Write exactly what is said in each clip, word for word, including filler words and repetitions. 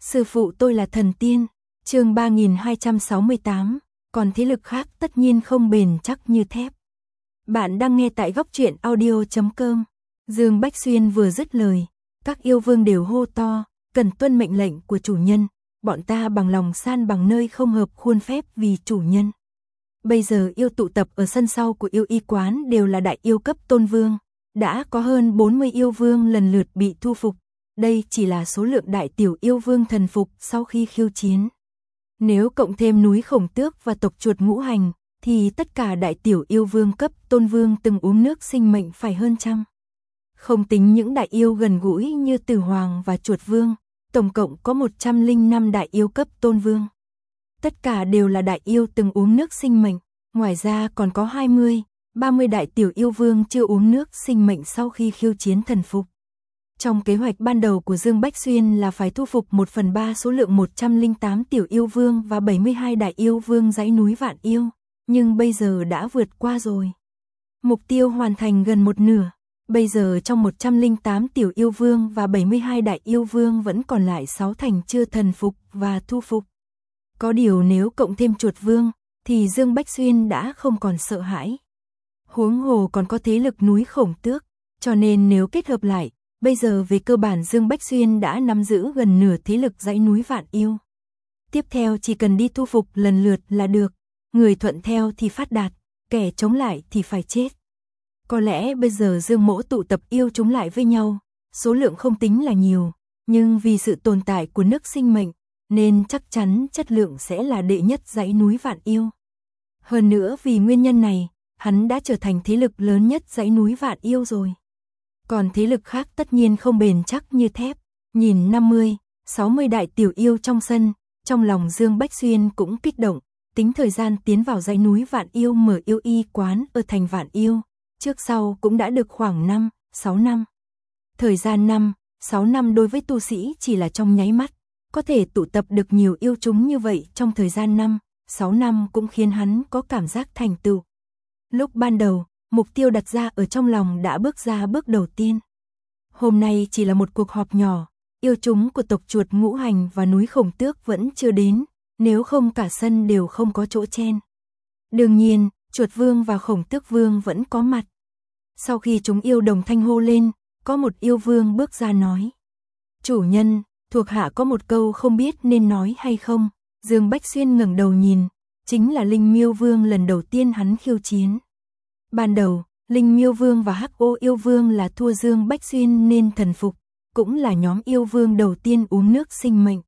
Sư phụ tôi là thần tiên, chương ba nghìn hai trăm sáu mươi tám, còn thế lực khác tất nhiên không bền chắc như thép. Bạn đang nghe tại góc truyện audio chấm com. Dương Bách Xuyên vừa dứt lời, các yêu vương đều hô to, cần tuân mệnh lệnh của chủ nhân, bọn ta bằng lòng san bằng nơi không hợp khuôn phép vì chủ nhân. Bây giờ yêu tụ tập ở sân sau của yêu y quán đều là đại yêu cấp tôn vương, đã có hơn bốn mươi yêu vương lần lượt bị thu phục. Đây chỉ là số lượng đại tiểu yêu vương thần phục sau khi khiêu chiến. Nếu cộng thêm núi Khổng Tước và tộc chuột Ngũ Hành, thì tất cả đại tiểu yêu vương cấp tôn vương từng uống nước sinh mệnh phải hơn trăm. Không tính những đại yêu gần gũi như Tử Hoàng và chuột vương, tổng cộng có một trăm lẻ năm đại yêu cấp tôn vương. Tất cả đều là đại yêu từng uống nước sinh mệnh, ngoài ra còn có hai mươi, ba mươi đại tiểu yêu vương chưa uống nước sinh mệnh sau khi khiêu chiến thần phục. Trong kế hoạch ban đầu của Dương Bách Xuyên là phải thu phục một phần ba số lượng một trăm lẻ tám tiểu yêu vương và bảy mươi hai đại yêu vương dãy núi Vạn Yêu, nhưng bây giờ đã vượt qua rồi. Mục tiêu hoàn thành gần một nửa, bây giờ trong một trăm lẻ tám tiểu yêu vương và bảy mươi hai đại yêu vương vẫn còn lại sáu thành chưa thần phục và thu phục. Có điều nếu cộng thêm chuột vương, thì Dương Bách Xuyên đã không còn sợ hãi. Huống hồ còn có thế lực núi Khổng Tước, cho nên nếu kết hợp lại, bây giờ về cơ bản Dương Bách Xuyên đã nắm giữ gần nửa thế lực dãy núi Vạn Yêu. Tiếp theo chỉ cần đi thu phục lần lượt là được, người thuận theo thì phát đạt, kẻ chống lại thì phải chết. Có lẽ bây giờ Dương Mỗ tụ tập yêu chúng lại với nhau, số lượng không tính là nhiều, nhưng vì sự tồn tại của nước sinh mệnh, nên chắc chắn chất lượng sẽ là đệ nhất dãy núi Vạn Yêu. Hơn nữa vì nguyên nhân này, hắn đã trở thành thế lực lớn nhất dãy núi Vạn Yêu rồi. Còn thế lực khác tất nhiên không bền chắc như thép. Nhìn năm mươi, sáu mươi đại tiểu yêu trong sân, trong lòng Dương Bách Xuyên cũng kích động, tính thời gian tiến vào dãy núi Vạn Yêu mở yêu y quán ở thành Vạn Yêu, trước sau cũng đã được khoảng năm, sáu năm. Thời gian năm, sáu năm đối với tu sĩ chỉ là trong nháy mắt, có thể tụ tập được nhiều yêu chúng như vậy trong thời gian năm, sáu năm cũng khiến hắn có cảm giác thành tựu. Lúc ban đầu, mục tiêu đặt ra ở trong lòng đã bước ra bước đầu tiên. Hôm nay chỉ là một cuộc họp nhỏ, yêu chúng của tộc chuột Ngũ Hành và núi Khổng Tước vẫn chưa đến, nếu không cả sân đều không có chỗ chen. Đương nhiên, chuột vương và Khổng Tước vương vẫn có mặt. Sau khi chúng yêu đồng thanh hô lên, có một yêu vương bước ra nói: "Chủ nhân, thuộc hạ có một câu không biết nên nói hay không." Dương Bách Xuyên ngẩng đầu nhìn, chính là Linh Miêu Vương lần đầu tiên hắn khiêu chiến. Ban đầu, Linh Miêu Vương và Hắc Ô Yêu Vương là thua Dương Bách Xuyên nên thần phục, cũng là nhóm yêu vương đầu tiên uống nước sinh mệnh.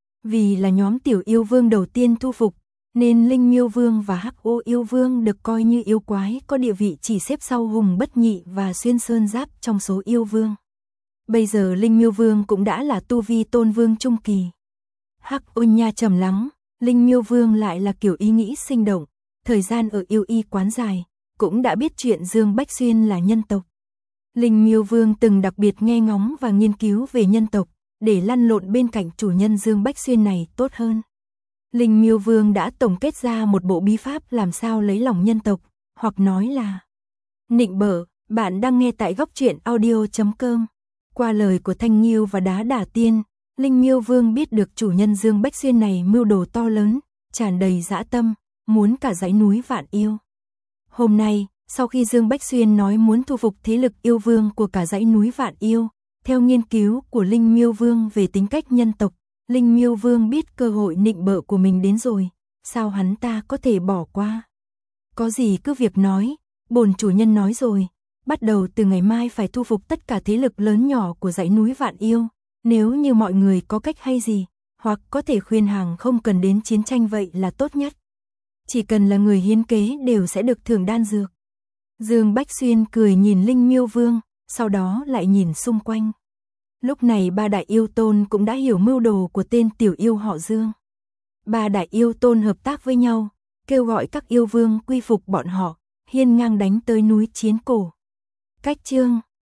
Vì là nhóm tiểu yêu vương đầu tiên thu phục, nên Linh Miêu Vương và Hắc Ô Yêu Vương được coi như yêu quái có địa vị chỉ xếp sau Hùng Bất Nhị và Xuyên Sơn Giáp trong số yêu vương. Bây giờ Linh Miêu Vương cũng đã là tu vi tôn vương trung kỳ. Hắc Ô Nha trầm lắng, Linh Miêu Vương lại là kiểu ý nghĩ sinh động, thời gian ở yêu y quán dài, cũng đã biết chuyện Dương Bách Xuyên là nhân tộc. Linh Miêu Vương từng đặc biệt nghe ngóng và nghiên cứu về nhân tộc, để lăn lộn bên cạnh chủ nhân Dương Bách Xuyên này tốt hơn. Linh Miêu Vương đã tổng kết ra một bộ bí pháp làm sao lấy lòng nhân tộc, hoặc nói là nịnh bợ. Bạn đang nghe tại góc truyện audio chấm com. Qua lời của Thanh Nghiêu và Đá Đả Tiên, Linh Miêu Vương biết được chủ nhân Dương Bách Xuyên này mưu đồ to lớn, tràn đầy dã tâm, muốn cả dãy núi Vạn Yêu. Hôm nay, sau khi Dương Bách Xuyên nói muốn thu phục thế lực yêu vương của cả dãy núi Vạn Yêu, theo nghiên cứu của Linh Miêu Vương về tính cách nhân tộc, Linh Miêu Vương biết cơ hội nịnh bợ của mình đến rồi, sao hắn ta có thể bỏ qua. Có gì cứ việc nói, bổn chủ nhân nói rồi, bắt đầu từ ngày mai phải thu phục tất cả thế lực lớn nhỏ của dãy núi Vạn Yêu, nếu như mọi người có cách hay gì, hoặc có thể khuyên hàng không cần đến chiến tranh vậy là tốt nhất. Chỉ cần là người hiến kế đều sẽ được thưởng đan dược. Dương Bách Xuyên cười nhìn Linh Miêu Vương, sau đó lại nhìn xung quanh. Lúc này ba đại yêu tôn cũng đã hiểu mưu đồ của tên tiểu yêu họ Dương. Ba đại yêu tôn hợp tác với nhau, kêu gọi các yêu vương quy phục bọn họ, hiên ngang đánh tới núi Chiến Cổ. Cách chương